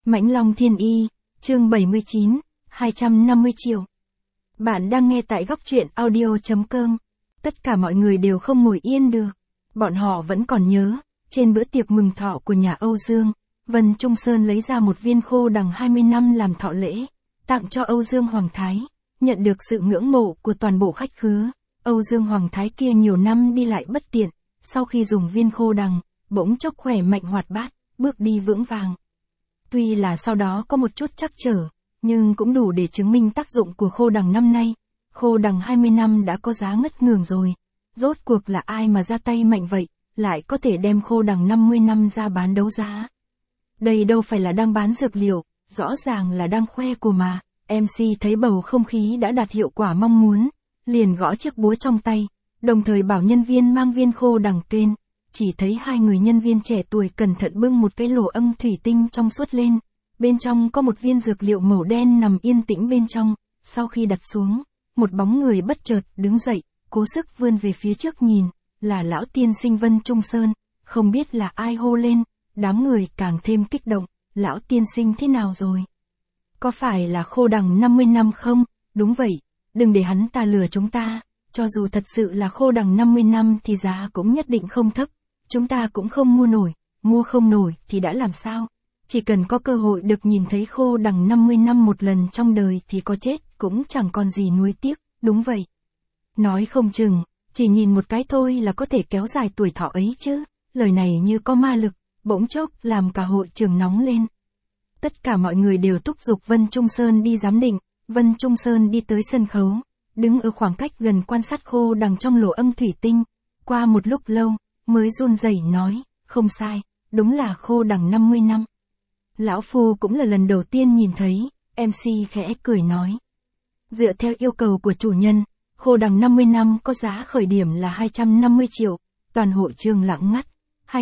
Mãnh Long Thiên Y, chương 79, 250 triệu. Bạn đang nghe tại góc truyện audio.com. Tất cả mọi người đều không ngồi yên được. Bọn họ vẫn còn nhớ, trên bữa tiệc mừng thọ của nhà Âu Dương, Vân Trung Sơn lấy ra một viên khô đằng 20 năm làm thọ lễ, tặng cho Âu Dương Hoàng Thái, nhận được sự ngưỡng mộ của toàn bộ khách khứa. Âu Dương Hoàng Thái kia nhiều năm đi lại bất tiện, sau khi dùng viên khô đằng, bỗng chốc khỏe mạnh hoạt bát, bước đi vững vàng. Tuy là sau đó có một chút trắc trở, nhưng cũng đủ để chứng minh tác dụng của khô đằng năm nay. Khô đằng 20 năm đã có giá ngất ngường rồi. Rốt cuộc là ai mà ra tay mạnh vậy, lại có thể đem khô đằng 50 năm ra bán đấu giá. Đây đâu phải là đang bán dược liệu, rõ ràng là đang khoe của mà. MC thấy bầu không khí đã đạt hiệu quả mong muốn, liền gõ chiếc búa trong tay, đồng thời bảo nhân viên mang viên khô đằng kên. Chỉ thấy hai người nhân viên trẻ tuổi cẩn thận bưng một cái lỗ âm thủy tinh trong suốt lên, bên trong có một viên dược liệu màu đen nằm yên tĩnh bên trong. Sau khi đặt xuống, một bóng người bất chợt đứng dậy, cố sức vươn về phía trước nhìn, là lão tiên sinh Vân Trung Sơn. Không biết là ai hô lên, đám người càng thêm kích động. Lão tiên sinh thế nào rồi? Có phải là khô đằng 50 năm không? Đúng vậy, đừng để hắn ta lừa chúng ta. Cho dù thật sự là khô đằng 50 năm thì giá cũng nhất định không thấp. Chúng ta cũng không mua nổi, mua không nổi thì đã làm sao? Chỉ cần có cơ hội được nhìn thấy khô đằng 50 năm một lần trong đời thì có chết cũng chẳng còn gì nuối tiếc. Đúng vậy. Nói không chừng, chỉ nhìn một cái thôi là có thể kéo dài tuổi thọ ấy chứ. Lời này như có ma lực, bỗng chốc làm cả hội trường nóng lên. Tất cả mọi người đều thúc giục Vân Trung Sơn đi giám định. Vân Trung Sơn đi tới sân khấu, đứng ở khoảng cách gần quan sát khô đằng trong lỗ âm thủy tinh. Qua một lúc lâu, mới run rẩy nói, không sai, đúng là khô đằng 50 năm. Lão Phu cũng là lần đầu tiên nhìn thấy. MC khẽ cười nói. Dựa theo yêu cầu của chủ nhân, khô đằng 50 năm có giá khởi điểm là 250 triệu. Toàn hội trường lặng ngắt.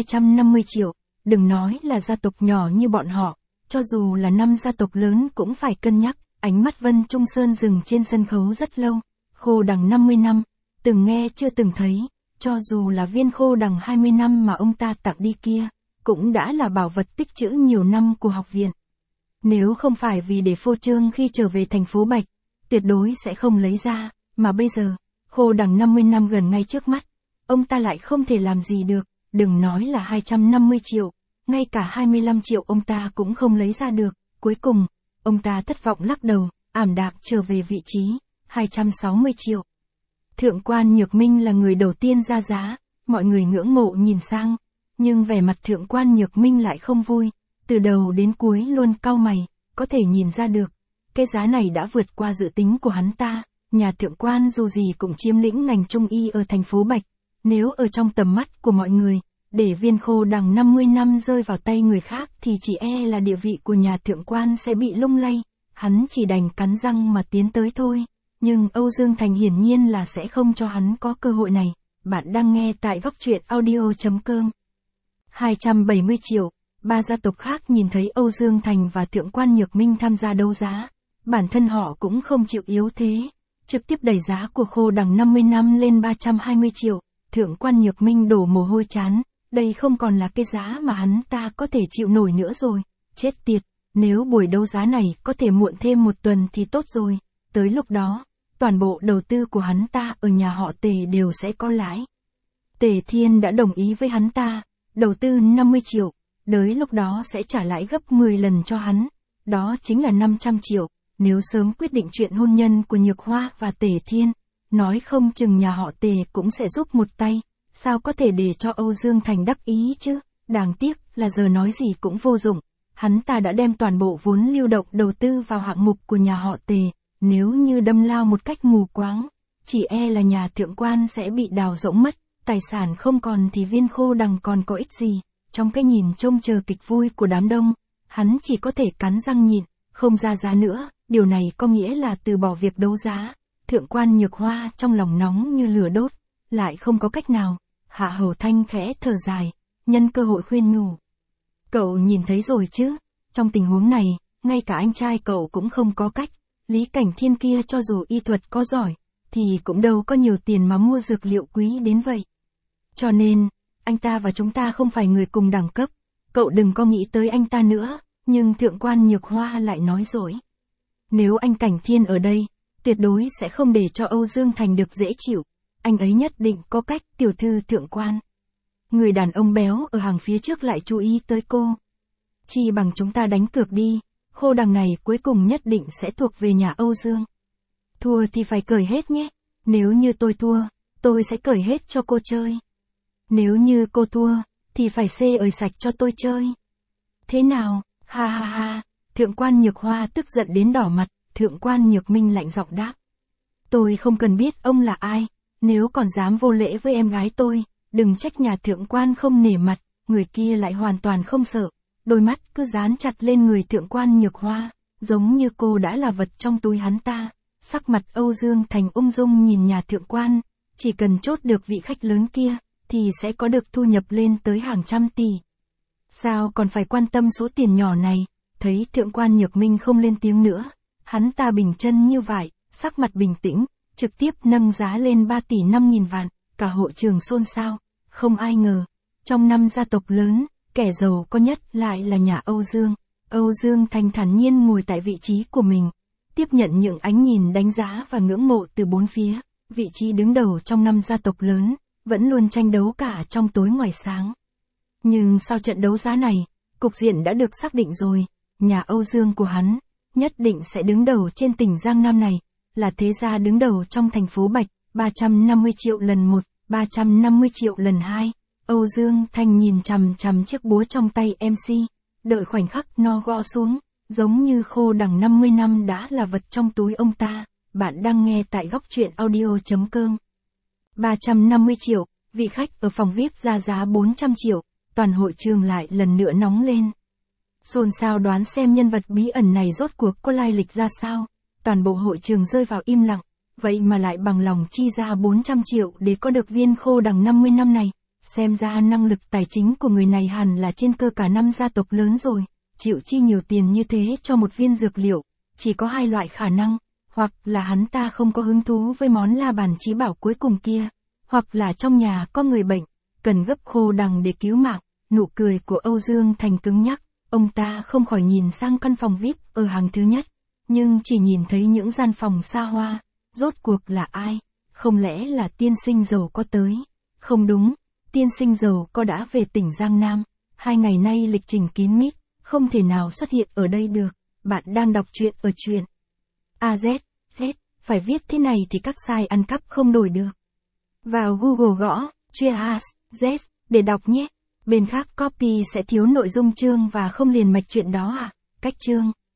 250 triệu, đừng nói là gia tộc nhỏ như bọn họ, cho dù là 5 gia tộc lớn cũng phải cân nhắc. Ánh mắt Vân Trung Sơn dừng trên sân khấu rất lâu. Khô đằng 50 năm, từng nghe chưa từng thấy. Cho dù là viên khô đằng 20 năm mà ông ta tặng đi kia, cũng đã là bảo vật tích trữ nhiều năm của học viện. Nếu không phải vì để phô trương khi trở về thành phố Bạch, tuyệt đối sẽ không lấy ra, mà bây giờ, khô đằng 50 năm gần ngay trước mắt, ông ta lại không thể làm gì được, đừng nói là 250 triệu, ngay cả 25 triệu ông ta cũng không lấy ra được. Cuối cùng, ông ta thất vọng lắc đầu, ảm đạm trở về vị trí, 260 triệu. Thượng quan Nhược Minh là người đầu tiên ra giá, mọi người ngưỡng mộ nhìn sang, nhưng vẻ mặt thượng quan Nhược Minh lại không vui, từ đầu đến cuối luôn cau mày, có thể nhìn ra được, cái giá này đã vượt qua dự tính của hắn ta. Nhà thượng quan dù gì cũng chiếm lĩnh ngành trung y ở thành phố Bạch, nếu ở trong tầm mắt của mọi người, để viên khô đằng 50 năm rơi vào tay người khác thì chỉ e là địa vị của nhà thượng quan sẽ bị lung lay, hắn chỉ đành cắn răng mà tiến tới thôi. Nhưng Âu Dương Thành hiển nhiên là sẽ không cho hắn có cơ hội này. Bạn đang nghe tại góc truyện audio.com. 270 triệu, ba gia tộc khác nhìn thấy Âu Dương Thành và Thượng quan Nhược Minh tham gia đấu giá. Bản thân họ cũng không chịu yếu thế, trực tiếp đẩy giá của khô đằng 50 năm lên 320 triệu. Thượng quan Nhược Minh đổ mồ hôi chán, đây không còn là cái giá mà hắn ta có thể chịu nổi nữa rồi. Chết tiệt, nếu buổi đấu giá này có thể muộn thêm một tuần thì tốt rồi. Tới lúc đó, toàn bộ đầu tư của hắn ta ở nhà họ Tề đều sẽ có lãi. Tề Thiên đã đồng ý với hắn ta, đầu tư 50 triệu, tới lúc đó sẽ trả lãi gấp 10 lần cho hắn, đó chính là 500 triệu, nếu sớm quyết định chuyện hôn nhân của Nhược Hoa và Tề Thiên, nói không chừng nhà họ Tề cũng sẽ giúp một tay, sao có thể để cho Âu Dương Thành đắc ý chứ. Đáng tiếc là giờ nói gì cũng vô dụng, hắn ta đã đem toàn bộ vốn lưu động đầu tư vào hạng mục của nhà họ Tề. Nếu như đâm lao một cách mù quáng, chỉ e là nhà thượng quan sẽ bị đào rỗng mất, tài sản không còn thì viên khô đằng còn có ích gì. Trong cái nhìn trông chờ kịch vui của đám đông, hắn chỉ có thể cắn răng nhịn, không ra giá nữa. Điều này có nghĩa là từ bỏ việc đấu giá. Thượng quan Nhược Hoa trong lòng nóng như lửa đốt, lại không có cách nào. Hạ Hầu Thanh khẽ thở dài, nhân cơ hội khuyên nhủ. Cậu nhìn thấy rồi chứ, trong tình huống này, ngay cả anh trai cậu cũng không có cách. Lý Cảnh Thiên kia cho dù y thuật có giỏi, thì cũng đâu có nhiều tiền mà mua dược liệu quý đến vậy. Cho nên, anh ta và chúng ta không phải người cùng đẳng cấp, cậu đừng có nghĩ tới anh ta nữa. Nhưng thượng quan Nhược Hoa lại nói dối. Nếu anh Cảnh Thiên ở đây, tuyệt đối sẽ không để cho Âu Dương Thành được dễ chịu. Anh ấy nhất định có cách, tiểu thư thượng quan. Người đàn ông béo ở hàng phía trước lại chú ý tới cô. Chi bằng chúng ta đánh cược đi, khô đằng này cuối cùng nhất định sẽ thuộc về nhà Âu Dương. Thua thì phải cởi hết nhé, nếu như tôi thua, tôi sẽ cởi hết cho cô chơi. Nếu như cô thua, thì phải xê ơi sạch cho tôi chơi. Thế nào, ha ha ha, thượng quan Nhược Hoa tức giận đến đỏ mặt, thượng quan Nhược Minh lạnh giọng đáp. Tôi không cần biết ông là ai, nếu còn dám vô lễ với em gái tôi, đừng trách nhà thượng quan không nể mặt, người kia lại hoàn toàn không sợ, đôi mắt cứ dán chặt lên người thượng quan Nhược Hoa, giống như cô đã là vật trong túi hắn ta. Sắc mặt Âu Dương Thành ung dung nhìn nhà thượng quan, chỉ cần chốt được vị khách lớn kia, thì sẽ có được thu nhập lên tới hàng trăm tỷ. Sao còn phải quan tâm số tiền nhỏ này, thấy thượng quan Nhược Minh không lên tiếng nữa, hắn ta bình chân như vậy, sắc mặt bình tĩnh, trực tiếp nâng giá lên 3 tỷ 5.000 vạn, cả hội trường xôn xao, không ai ngờ, trong 5 gia tộc lớn, kẻ giàu có nhất lại là nhà Âu Dương. Âu Dương Thành thản nhiên ngồi tại vị trí của mình, tiếp nhận những ánh nhìn đánh giá và ngưỡng mộ từ bốn phía, vị trí đứng đầu trong 5 gia tộc lớn, vẫn luôn tranh đấu cả trong tối ngoài sáng. Nhưng sau trận đấu giá này, cục diện đã được xác định rồi, nhà Âu Dương của hắn, nhất định sẽ đứng đầu trên tỉnh Giang Nam này, là thế gia đứng đầu trong thành phố Bạch, 350 triệu lần 1, 350 triệu lần 2. Âu Dương Thành nhìn chằm chằm chiếc búa trong tay MC, đợi khoảnh khắc nó gõ xuống, giống như khô đằng 50 năm đã là vật trong túi ông ta. Bạn đang nghe tại góc truyện audio.com. 350 triệu, vị khách ở phòng VIP ra giá 400 triệu, toàn hội trường lại lần nữa nóng lên. Xôn xao đoán xem nhân vật bí ẩn này rốt cuộc có lai lịch ra sao, toàn bộ hội trường rơi vào im lặng, vậy mà lại bằng lòng chi ra 400 triệu để có được viên khô đằng 50 năm này, xem ra năng lực tài chính của người này hẳn là trên cơ cả 5 gia tộc lớn rồi, chịu chi nhiều tiền như thế cho một viên dược liệu, chỉ có hai loại khả năng. Hoặc là hắn ta không có hứng thú với món la bàn chí bảo cuối cùng kia, hoặc là trong nhà có người bệnh, cần gấp khô đằng để cứu mạng. Nụ cười của Âu Dương Thành cứng nhắc, ông ta không khỏi nhìn sang căn phòng VIP ở hàng thứ nhất, nhưng chỉ nhìn thấy những gian phòng xa hoa. Rốt cuộc là ai? Không lẽ là tiên sinh giàu có tới? Không đúng, tiên sinh giàu có đã về tỉnh Giang Nam, 2 ngày nay lịch trình kín mít, không thể nào xuất hiện ở đây được. Bạn đang đọc truyện ở truyện AZ. Phải viết thế này thì các site ăn cắp không đổi được. Vào Google gõ, Cheers, Z, để đọc nhé. Bên khác copy sẽ thiếu nội dung chương và không liền mạch chuyện đó à? Cách chương.